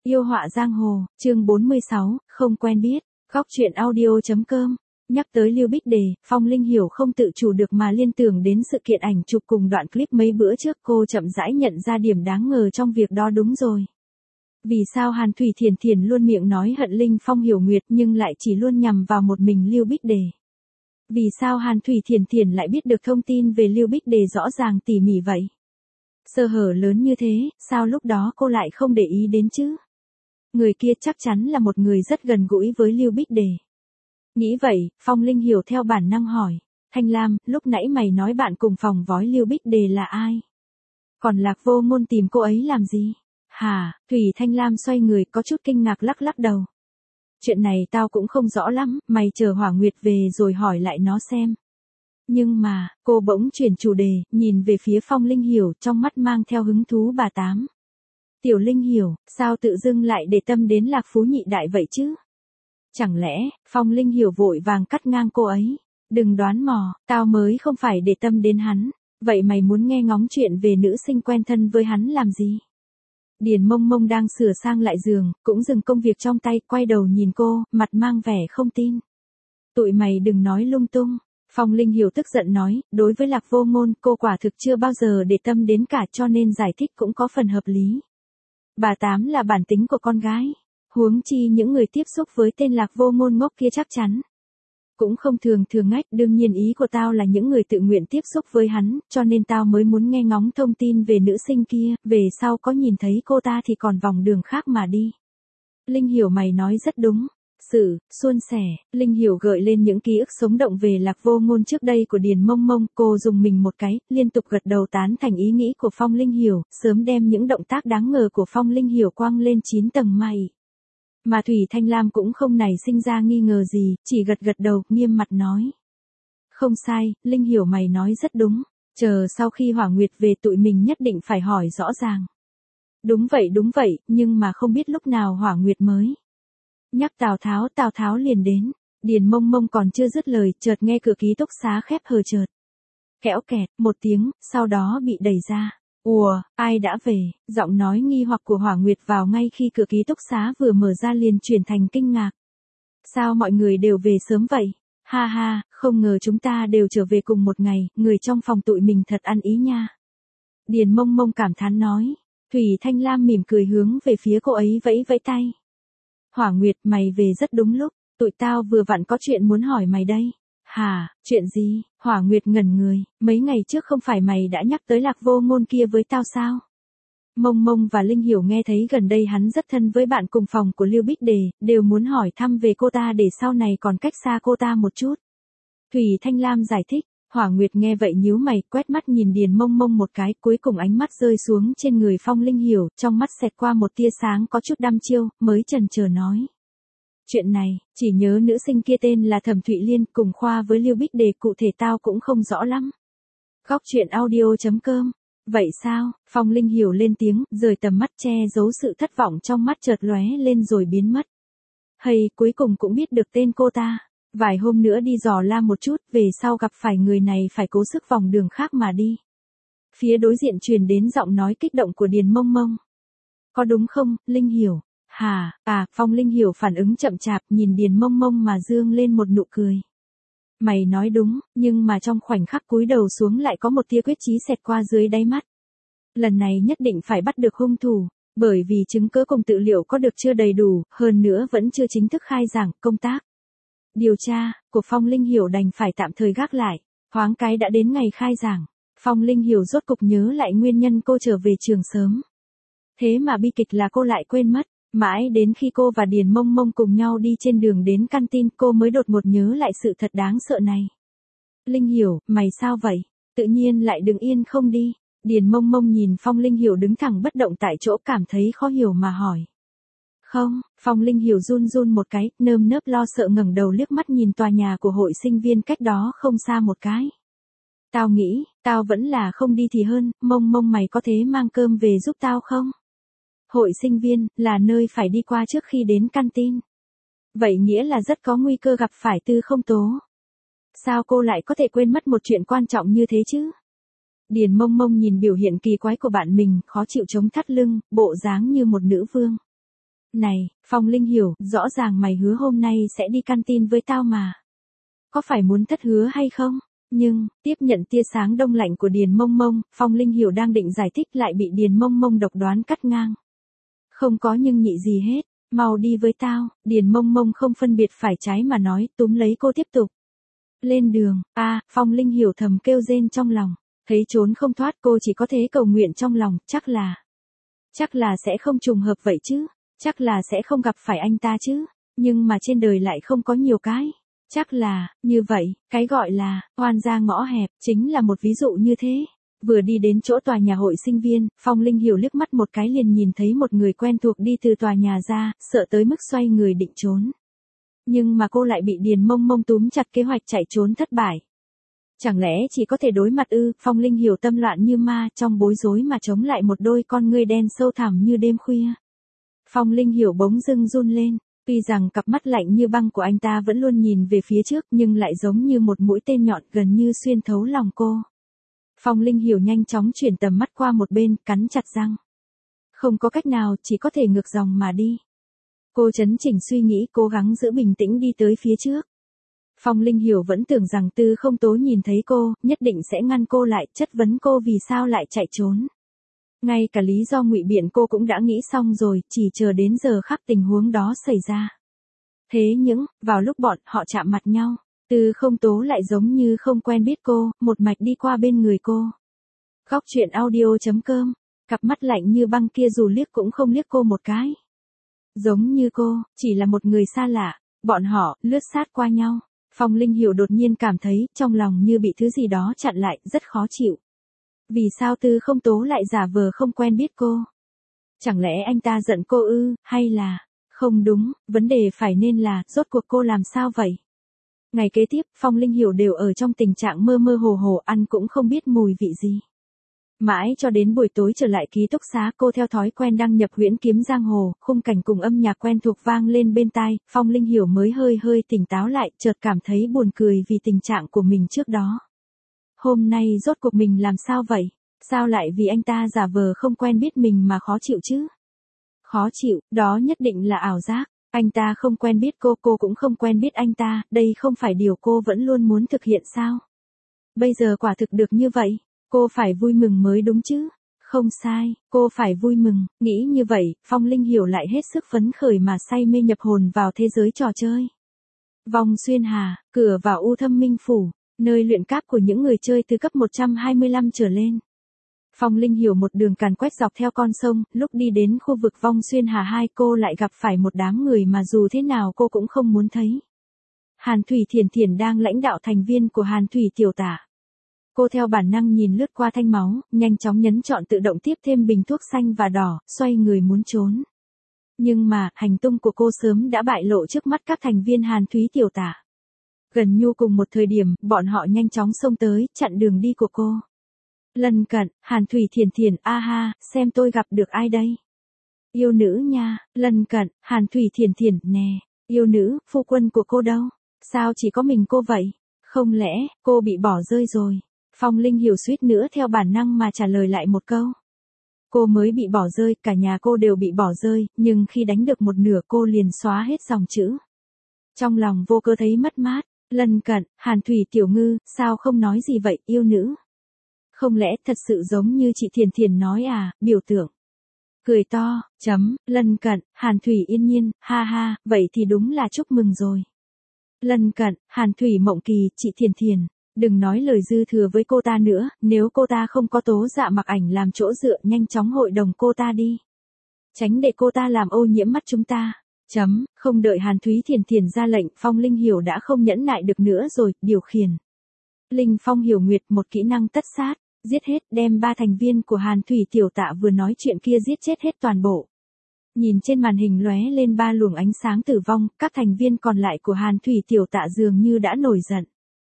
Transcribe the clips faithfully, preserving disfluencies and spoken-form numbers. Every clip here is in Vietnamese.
Yêu họa giang hồ, chương bốn mươi sáu, không quen biết, góc truyện audio.com. Nhắc tới Lưu Bích Đề, Phong Linh Hiểu không tự chủ được mà liên tưởng đến sự kiện ảnh chụp cùng đoạn clip mấy bữa trước, cô chậm rãi nhận ra điểm đáng ngờ trong việc đó. Đúng rồi. Vì sao Hàn Thủy Thiền Thiền luôn miệng nói hận Linh Phong Hiểu Nguyệt nhưng lại chỉ luôn nhằm vào một mình Lưu Bích Đề? Vì sao Hàn Thủy Thiền Thiền lại biết được thông tin về Lưu Bích Đề rõ ràng tỉ mỉ vậy? Sơ hở lớn như thế, sao lúc đó cô lại không để ý đến chứ? Người kia chắc chắn là một người rất gần gũi với Lưu Bích Đề. Nghĩ vậy, Phong Linh Hiểu theo bản năng hỏi. Thanh Lam, lúc nãy mày nói bạn cùng phòng vói Lưu Bích Đề là ai? Còn Lạc Vô Ngôn tìm cô ấy làm gì? Hả? Thủy Thanh Lam xoay người có chút kinh ngạc lắc lắc đầu. Chuyện này tao cũng không rõ lắm, mày chờ Hỏa Nguyệt về rồi hỏi lại nó xem. Nhưng mà, cô bỗng chuyển chủ đề, nhìn về phía Phong Linh Hiểu, trong mắt mang theo hứng thú. Bà Tám. Tiểu Linh Hiểu, sao tự dưng lại để tâm đến Lạc Phú Nhị Đại vậy chứ? Chẳng lẽ, Phong Linh Hiểu vội vàng cắt ngang cô ấy. Đừng đoán mò, tao mới không phải để tâm đến hắn. Vậy mày muốn nghe ngóng chuyện về nữ sinh quen thân với hắn làm gì? Điền Mông Mông đang sửa sang lại giường, cũng dừng công việc trong tay, quay đầu nhìn cô, mặt mang vẻ không tin. Tụi mày đừng nói lung tung. Phong Linh Hiểu tức giận nói, đối với Lạc Vô Ngôn, cô quả thực chưa bao giờ để tâm đến cả, cho nên giải thích cũng có phần hợp lý. Bà Tám là bản tính của con gái. Huống chi những người tiếp xúc với tên Lạc Vô Ngôn ngốc kia chắc chắn cũng không thường thường ngách. Đương nhiên ý của tao là những người tự nguyện tiếp xúc với hắn, cho nên tao mới muốn nghe ngóng thông tin về nữ sinh kia, về sau có nhìn thấy cô ta thì còn vòng đường khác mà đi. Linh Hiểu, mày nói rất đúng. Sự, suôn sẻ, Linh Hiểu gợi lên những ký ức sống động về Lạc Vô Ngôn trước đây của Điền Mông Mông, cô dùng mình một cái, liên tục gật đầu tán thành ý nghĩ của Phong Linh Hiểu, sớm đem những động tác đáng ngờ của Phong Linh Hiểu quăng lên chín tầng mây. Mà Thủy Thanh Lam cũng không nảy sinh ra nghi ngờ gì, chỉ gật gật đầu, nghiêm mặt nói. Không sai, Linh Hiểu mày nói rất đúng, chờ sau khi Hỏa Nguyệt về tụi mình nhất định phải hỏi rõ ràng. Đúng vậy đúng vậy, nhưng mà không biết lúc nào Hỏa Nguyệt mới nhắc Tào Tháo, Tào Tháo liền đến. Điền Mông Mông còn chưa dứt lời, chợt nghe cửa ký túc xá khép hờ chợt. Kẽo kẹt, một tiếng, sau đó bị đẩy ra. Ùa, ai đã về? Giọng nói nghi hoặc của Hỏa Nguyệt vào ngay khi cửa ký túc xá vừa mở ra liền chuyển thành kinh ngạc. Sao mọi người đều về sớm vậy? Ha ha, không ngờ chúng ta đều trở về cùng một ngày, người trong phòng tụi mình thật ăn ý nha. Điền Mông Mông cảm thán nói. Thủy Thanh Lam mỉm cười hướng về phía cô ấy vẫy vẫy tay. Hỏa Nguyệt, mày về rất đúng lúc, tụi tao vừa vặn có chuyện muốn hỏi mày đây. Hả, chuyện gì? Hỏa Nguyệt ngẩn người, mấy ngày trước không phải mày đã nhắc tới Lạc Vô Ngôn kia với tao sao? Mông Mông và Linh Hiểu nghe thấy gần đây hắn rất thân với bạn cùng phòng của Lưu Bích Đề, đều muốn hỏi thăm về cô ta để sau này còn cách xa cô ta một chút. Thủy Thanh Lam giải thích. Hỏa Nguyệt nghe vậy nhíu mày, quét mắt nhìn Điền Mông Mông một cái, cuối cùng ánh mắt rơi xuống trên người Phong Linh Hiểu, trong mắt xẹt qua một tia sáng có chút đăm chiêu, mới chần chờ nói. Chuyện này, chỉ nhớ nữ sinh kia tên là Thẩm Thụy Liên, cùng khoa với Lưu Bích Đề, cụ thể tao cũng không rõ lắm. Góc truyện audio.com. Vậy sao? Phong Linh Hiểu lên tiếng, rời tầm mắt che giấu sự thất vọng trong mắt chợt lóe lên rồi biến mất. Hay, cuối cùng cũng biết được tên cô ta. Vài hôm nữa đi dò la một chút, về sau gặp phải người này phải cố sức vòng đường khác mà đi. Phía đối diện truyền đến giọng nói kích động của Điền Mông Mông. Có đúng không, Linh Hiểu? Hà, à, Phong Linh Hiểu phản ứng chậm chạp, nhìn Điền Mông Mông mà dương lên một nụ cười. Mày nói đúng, nhưng mà trong khoảnh khắc cúi đầu xuống lại có một tia quyết chí xẹt qua dưới đáy mắt. Lần này nhất định phải bắt được hung thủ, bởi vì chứng cứ cùng tư liệu có được chưa đầy đủ, hơn nữa vẫn chưa chính thức khai giảng, công tác điều tra của Phong Linh Hiểu đành phải tạm thời gác lại. Thoáng cái đã đến ngày khai giảng, Phong Linh Hiểu rốt cục nhớ lại nguyên nhân cô trở về trường sớm. Thế mà bi kịch là cô lại quên mất, mãi đến khi cô và Điền Mông Mông cùng nhau đi trên đường đến căn tin, cô mới đột ngột nhớ lại sự thật đáng sợ này. Linh Hiểu, mày sao vậy? Tự nhiên lại đứng yên không đi. Điền Mông Mông nhìn Phong Linh Hiểu đứng thẳng bất động tại chỗ, cảm thấy khó hiểu mà hỏi. Không, Phong Linh Hiểu run run một cái, nơm nớp lo sợ ngẩng đầu liếc mắt nhìn tòa nhà của hội sinh viên cách đó không xa một cái. Tao nghĩ, tao vẫn là không đi thì hơn, Mông Mông mày có thể mang cơm về giúp tao không? Hội sinh viên, là nơi phải đi qua trước khi đến căn tin. Vậy nghĩa là rất có nguy cơ gặp phải Tư Không Tố. Sao cô lại có thể quên mất một chuyện quan trọng như thế chứ? Điền Mông Mông nhìn biểu hiện kỳ quái của bạn mình, khó chịu chống thắt lưng, bộ dáng như một nữ vương. Này, Phong Linh Hiểu, rõ ràng mày hứa hôm nay sẽ đi canteen với tao mà. Có phải muốn thất hứa hay không? Nhưng, tiếp nhận tia sáng đông lạnh của Điền Mông Mông, Phong Linh Hiểu đang định giải thích lại bị Điền Mông Mông độc đoán cắt ngang. Không có nhưng nhị gì hết, mau đi với tao, Điền Mông Mông không phân biệt phải trái mà nói, túm lấy cô tiếp tục. Lên đường, a à, Phong Linh Hiểu thầm kêu rên trong lòng, thấy trốn không thoát cô chỉ có thế cầu nguyện trong lòng, chắc là, chắc là sẽ không trùng hợp vậy chứ, chắc là sẽ không gặp phải anh ta chứ, nhưng mà trên đời lại không có nhiều cái. Chắc là, như vậy, cái gọi là, oan gia ngõ hẹp, chính là một ví dụ như thế. Vừa đi đến chỗ tòa nhà hội sinh viên, Phong Linh Hiểu liếc mắt một cái liền nhìn thấy một người quen thuộc đi từ tòa nhà ra, sợ tới mức xoay người định trốn. Nhưng mà cô lại bị Điền Mông Mông túm chặt kế hoạch chạy trốn thất bại. Chẳng lẽ chỉ có thể đối mặt ư, Phong Linh Hiểu tâm loạn như ma trong bối rối mà chống lại một đôi con ngươi đen sâu thẳm như đêm khuya. Phong Linh Hiểu bỗng dưng run lên. Tuy rằng cặp mắt lạnh như băng của anh ta vẫn luôn nhìn về phía trước nhưng lại giống như một mũi tên nhọn gần như xuyên thấu lòng cô. Phong Linh Hiểu nhanh chóng chuyển tầm mắt qua một bên, cắn chặt răng. Không có cách nào, chỉ có thể ngược dòng mà đi. Cô chấn chỉnh suy nghĩ, cố gắng giữ bình tĩnh đi tới phía trước. Phong Linh Hiểu vẫn tưởng rằng Tư Không Tố nhìn thấy cô, nhất định sẽ ngăn cô lại, chất vấn cô vì sao lại chạy trốn. Ngay cả lý do ngụy biện cô cũng đã nghĩ xong rồi, chỉ chờ đến giờ khắc tình huống đó xảy ra. Thế nhưng, vào lúc bọn họ chạm mặt nhau, Tư Không Tố lại giống như không quen biết cô, một mạch đi qua bên người cô. Góc truyện audio chấm com, cặp mắt lạnh như băng kia dù liếc cũng không liếc cô một cái. Giống như cô, chỉ là một người xa lạ, bọn họ, lướt sát qua nhau. Phong Linh Hiểu đột nhiên cảm thấy, trong lòng như bị thứ gì đó chặn lại, rất khó chịu. Vì sao Tư Không Tố lại giả vờ không quen biết cô? Chẳng lẽ anh ta giận cô ư, hay là... Không đúng, vấn đề phải nên là, rốt cuộc cô làm sao vậy? Ngày kế tiếp, Phong Linh Hiểu đều ở trong tình trạng mơ mơ hồ hồ, ăn cũng không biết mùi vị gì. Mãi cho đến buổi tối trở lại ký túc xá, cô theo thói quen đăng nhập Huyễn Kiếm Giang Hồ, khung cảnh cùng âm nhạc quen thuộc vang lên bên tai, Phong Linh Hiểu mới hơi hơi tỉnh táo lại, chợt cảm thấy buồn cười vì tình trạng của mình trước đó. Hôm nay rốt cuộc mình làm sao vậy? Sao lại vì anh ta giả vờ không quen biết mình mà khó chịu chứ? Khó chịu, đó nhất định là ảo giác. Anh ta không quen biết cô, cô cũng không quen biết anh ta, đây không phải điều cô vẫn luôn muốn thực hiện sao? Bây giờ quả thực được như vậy, cô phải vui mừng mới đúng chứ? Không sai, cô phải vui mừng, nghĩ như vậy, Phong Linh Hiểu lại hết sức phấn khởi mà say mê nhập hồn vào thế giới trò chơi. Vòng xuyên hà, cửa vào U Thâm Minh Phủ, nơi luyện cáp của những người chơi từ cấp một trăm hai mươi lăm trở lên. Phong Linh Hiểu một đường càn quét dọc theo con sông, lúc đi đến khu vực Vong Xuyên Hà hai cô lại gặp phải một đám người mà dù thế nào cô cũng không muốn thấy. Hàn Thủy Thiển Thiển đang lãnh đạo thành viên của Hàn Thủy Tiểu Tả. Cô theo bản năng nhìn lướt qua thanh máu, nhanh chóng nhấn chọn tự động tiếp thêm bình thuốc xanh và đỏ, xoay người muốn trốn. Nhưng mà, hành tung của cô sớm đã bại lộ trước mắt các thành viên Hàn Thủy Tiểu Tả. Gần như cùng một thời điểm, bọn họ nhanh chóng xông tới, chặn đường đi của cô. Lần cận, Hàn Thủy Thiển Thiển, a ha, xem tôi gặp được ai đây? Yêu nữ nha, lần cận, Hàn Thủy Thiển Thiển, nè, yêu nữ, phu quân của cô đâu? Sao chỉ có mình cô vậy? Không lẽ, cô bị bỏ rơi rồi? Phong Linh Hiểu suýt nữa theo bản năng mà trả lời lại một câu. Cô mới bị bỏ rơi, cả nhà cô đều bị bỏ rơi, nhưng khi đánh được một nửa cô liền xóa hết dòng chữ. Trong lòng vô cơ thấy mất mát, lần cận, Hàn Thủy Tiểu Ngư, sao không nói gì vậy, yêu nữ? Không lẽ thật sự giống như chị Thiền Thiền nói à, biểu tượng. Cười to, chấm, lần cận, Hàn Thủy Yên Nhiên, ha ha, vậy thì đúng là chúc mừng rồi. Lần cận, Hàn Thủy Mộng Kỳ, chị Thiền Thiền, đừng nói lời dư thừa với cô ta nữa, nếu cô ta không có Tố Dạ Mặc Ảnh làm chỗ dựa nhanh chóng hội đồng cô ta đi. Tránh để cô ta làm ô nhiễm mắt chúng ta. Chấm, không đợi Hàn Thúy Thiền Thiền ra lệnh, Phong Linh Hiểu đã không nhẫn nại được nữa rồi, điều khiển. Linh Phong Hiểu Nguyệt một kỹ năng tất sát, giết hết, đem ba thành viên của Hàn Thủy Tiểu Tạ vừa nói chuyện kia giết chết hết toàn bộ. Nhìn trên màn hình lóe lên ba luồng ánh sáng tử vong, các thành viên còn lại của Hàn Thủy Tiểu Tạ dường như đã nổi giận.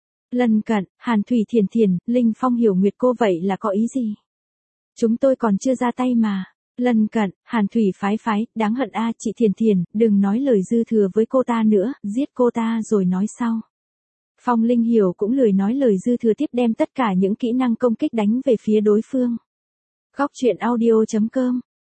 Lần cận, Hàn Thủy Thiền Thiền, Linh Phong Hiểu Nguyệt cô vậy là có ý gì? Chúng tôi còn chưa ra tay mà. Lần cận, Hàn Thủy phái phái, đáng hận a chị Thiền Thiền, đừng nói lời dư thừa với cô ta nữa, giết cô ta rồi nói sau. Phong Linh Hiểu cũng lười nói lời dư thừa tiếp đem tất cả những kỹ năng công kích đánh về phía đối phương. Góc truyện audio chấm com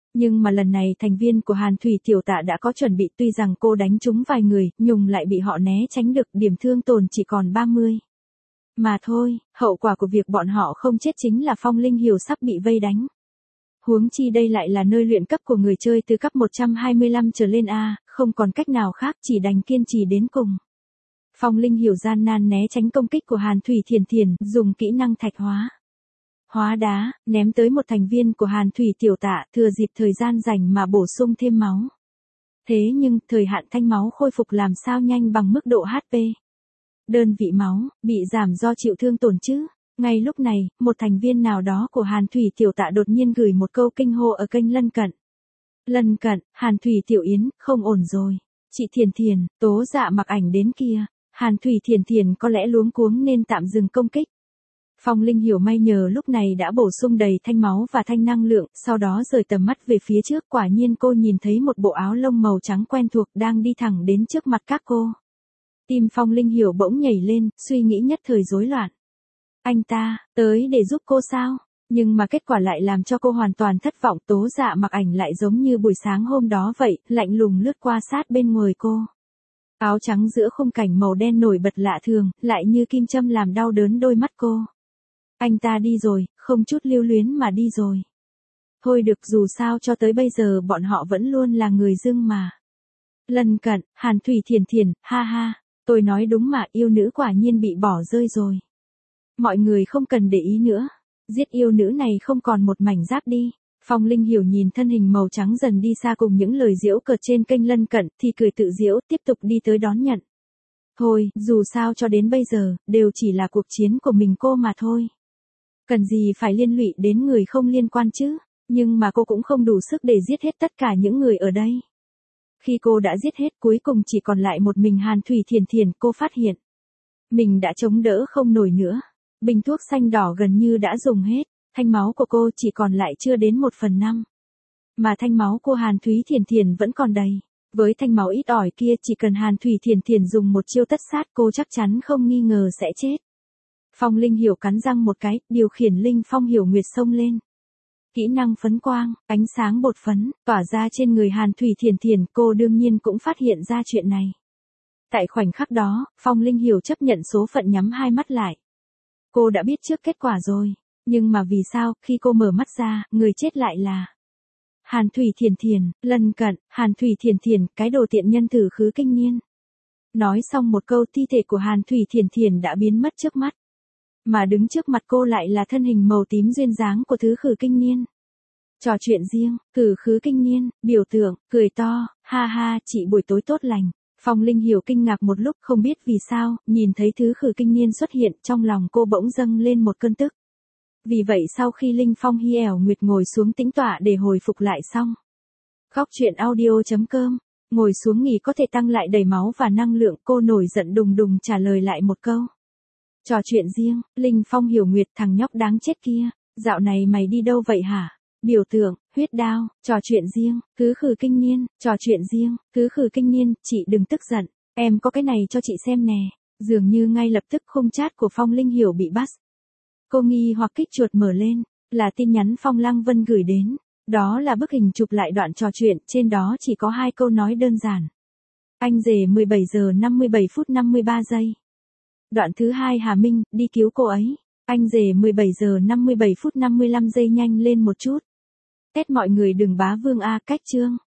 Nhưng mà lần này thành viên của Hàn Thủy tiểu tạ đã có chuẩn bị, tuy rằng cô đánh trúng vài người, Nhung lại bị họ né tránh được, điểm thương tổn chỉ còn ba mươi. Mà thôi, hậu quả của việc bọn họ không chết chính là Phong Linh Hiểu sắp bị vây đánh. Huống chi đây lại là nơi luyện cấp của người chơi từ cấp một trăm hai mươi lăm trở lên a, không còn cách nào khác, chỉ đành kiên trì đến cùng. Phong Linh Hiểu gian nan né tránh công kích của Hàn Thủy Thiền Thiền, dùng kỹ năng thạch hóa. Hóa đá, ném tới một thành viên của Hàn Thủy tiểu tạ, thừa dịp thời gian rảnh mà bổ sung thêm máu. Thế nhưng, thời hạn thanh máu khôi phục làm sao nhanh bằng mức độ hát pê. Đơn vị máu, bị giảm do chịu thương tổn chứ. Ngay lúc này, một thành viên nào đó của Hàn Thủy tiểu tạ đột nhiên gửi một câu kinh hô ở kênh lân cận. Lân cận, Hàn Thủy tiểu yến, không ổn rồi. Chị Thiền Thiền, Tố Dạ mặc ảnh đến kia. Hàn Thủy Thiền Thiền có lẽ luống cuống nên tạm dừng công kích. Phong Linh Hiểu may nhờ lúc này đã bổ sung đầy thanh máu và thanh năng lượng, sau đó rời tầm mắt về phía trước, quả nhiên cô nhìn thấy một bộ áo lông màu trắng quen thuộc đang đi thẳng đến trước mặt các cô. Tim Phong Linh Hiểu bỗng nhảy lên, suy nghĩ nhất thời rối loạn. Anh ta, tới để giúp cô sao? Nhưng mà kết quả lại làm cho cô hoàn toàn thất vọng, Tố Dạ mặc ảnh lại giống như buổi sáng hôm đó vậy, lạnh lùng lướt qua sát bên người cô. Áo trắng giữa khung cảnh màu đen nổi bật lạ thường, lại như kim châm làm đau đớn đôi mắt cô. Anh ta đi rồi, không chút lưu luyến mà đi rồi. Thôi được, dù sao cho tới bây giờ bọn họ vẫn luôn là người dưng mà. Lân cận, Hàn Thủy Thiền Thiền, ha ha, tôi nói đúng mà, yêu nữ quả nhiên bị bỏ rơi rồi. Mọi người không cần để ý nữa. Giết yêu nữ này không còn một mảnh giáp đi. Phong Linh Hiểu nhìn thân hình màu trắng dần đi xa cùng những lời giễu cợt trên kênh lân cận, thì cười tự giễu, tiếp tục đi tới đón nhận. Thôi, dù sao cho đến bây giờ, đều chỉ là cuộc chiến của mình cô mà thôi. Cần gì phải liên lụy đến người không liên quan chứ, nhưng mà cô cũng không đủ sức để giết hết tất cả những người ở đây. Khi cô đã giết hết, cuối cùng chỉ còn lại một mình Hàn Thủy Thiền Thiền, cô phát hiện mình đã chống đỡ không nổi nữa. Bình thuốc xanh đỏ gần như đã dùng hết, thanh máu của cô chỉ còn lại chưa đến một phần năm. Mà thanh máu của Hàn Thủy Thiền Thiền vẫn còn đầy. Với thanh máu ít ỏi kia, chỉ cần Hàn Thủy Thiền Thiền dùng một chiêu tất sát, cô chắc chắn không nghi ngờ sẽ chết. Phong Linh Hiểu cắn răng một cái, điều khiển Linh Phong Hiểu Nguyệt xông lên. Kỹ năng phấn quang, ánh sáng bột phấn, tỏa ra trên người Hàn Thủy Thiền Thiền, cô đương nhiên cũng phát hiện ra chuyện này. Tại khoảnh khắc đó, Phong Linh Hiểu chấp nhận số phận, nhắm hai mắt lại. Cô đã biết trước kết quả rồi, nhưng mà vì sao, khi cô mở mắt ra, người chết lại là Hàn Thủy Thiền Thiền. Lân cận, Hàn Thủy Thiền Thiền, cái đồ tiện nhân thử khứ kinh niên. Nói xong một câu, thi thể của Hàn Thủy Thiền Thiền đã biến mất trước mắt. Mà đứng trước mặt cô lại là thân hình màu tím duyên dáng của thứ khử kinh niên. Trò chuyện riêng, cử khứ kinh niên, biểu tượng, cười to, ha ha, chị buổi tối tốt lành. Phong Linh Hiểu kinh ngạc một lúc, không biết vì sao, nhìn thấy thứ khử kinh niên xuất hiện, trong lòng cô bỗng dâng lên một cơn tức. Vì vậy sau khi Linh Phong Hy ẻo Nguyệt ngồi xuống tĩnh tọa để hồi phục lại xong. Góc truyện audio chấm com, ngồi xuống nghỉ có thể tăng lại đầy máu và năng lượng, cô nổi giận đùng đùng trả lời lại một câu. Trò chuyện riêng, Linh Phong Hiểu Nguyệt, thằng nhóc đáng chết kia, dạo này mày đi đâu vậy hả? Biểu tượng, huyết đao, trò chuyện riêng, cứ khử kinh niên, trò chuyện riêng, cứ khử kinh niên, chị đừng tức giận, em có cái này cho chị xem nè. Dường như ngay lập tức khung chat của Phong Linh Hiểu bị bắt. Cô nghi hoặc kích chuột mở lên, là tin nhắn Phong Lăng Vân gửi đến. Đó là bức hình chụp lại đoạn trò chuyện, trên đó chỉ có hai câu nói đơn giản. Anh rể mười bảy giờ năm mươi bảy phút năm mươi ba giây. Đoạn thứ hai, Hà Minh, đi cứu cô ấy. Anh rể mười bảy giờ năm mươi bảy phút năm mươi lăm giây, nhanh lên một chút. Tết mọi người đừng bá vương a, cách chương.